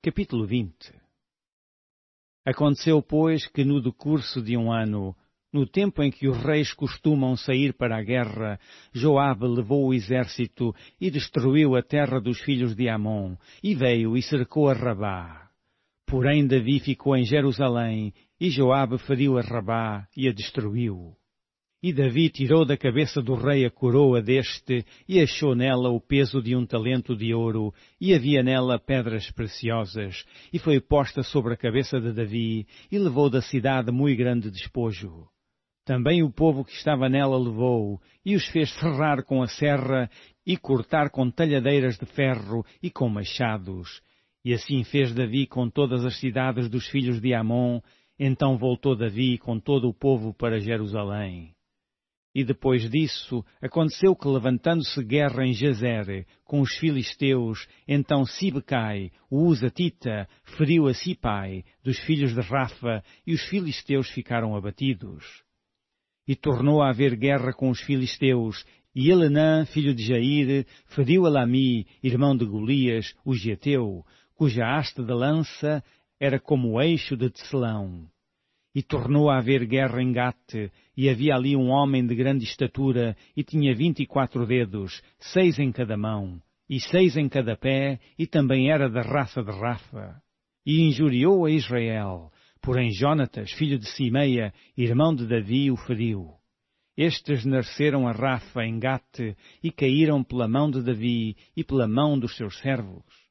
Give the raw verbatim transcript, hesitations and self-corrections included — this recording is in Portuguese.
Capítulo vinte. Aconteceu, pois, que no decurso de um ano, no tempo em que os reis costumam sair para a guerra, Joabe levou o exército e destruiu a terra dos filhos de Amon, e veio e cercou a Rabá. Porém Davi ficou em Jerusalém, e Joabe feriu a Rabá e a destruiu. E Davi tirou da cabeça do rei a coroa deste, e achou nela o peso de um talento de ouro, e havia nela pedras preciosas, e foi posta sobre a cabeça de Davi, e levou da cidade muito grande despojo. Também o povo que estava nela levou, e os fez ferrar com a serra, e cortar com talhadeiras de ferro e com machados. E assim fez Davi com todas as cidades dos filhos de Amon. Então voltou Davi com todo o povo para Jerusalém. E depois disso, aconteceu que, levantando-se guerra em Jazer com os filisteus, então Sibecai, o Uzatita, feriu a Sipai, dos filhos de Rafa, e os filisteus ficaram abatidos. E tornou a haver guerra com os filisteus, e Elenã, filho de Jair, feriu a Lami, irmão de Golias, o Geteu, cuja haste de lança era como o eixo de tecelão. E tornou a haver guerra em Gate, e havia ali um homem de grande estatura, e tinha vinte e quatro dedos, seis em cada mão, e seis em cada pé, e também era da raça de Rafa. E injuriou a Israel, porém Jonatas, filho de Simeia, irmão de Davi, o feriu. Estes nasceram a Rafa em Gate, e caíram pela mão de Davi, e pela mão dos seus servos.